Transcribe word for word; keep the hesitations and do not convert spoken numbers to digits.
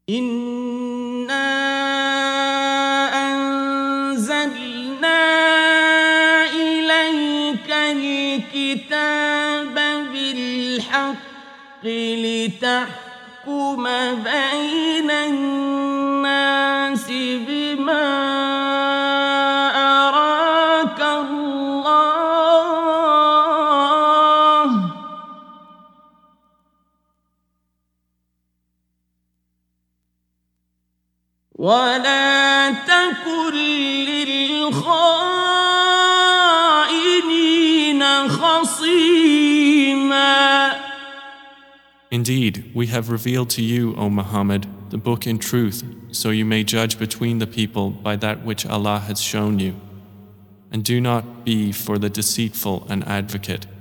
إنا أنزلنا إليك الكتاب بالحق لتحكم بين الناس بما أراك الله ولا تكن للخائنين خصيما. Indeed, we have revealed to you, O Muhammad, the book in truth, so you may judge between the people by that which Allah has shown you. And do not be for the deceitful an advocate.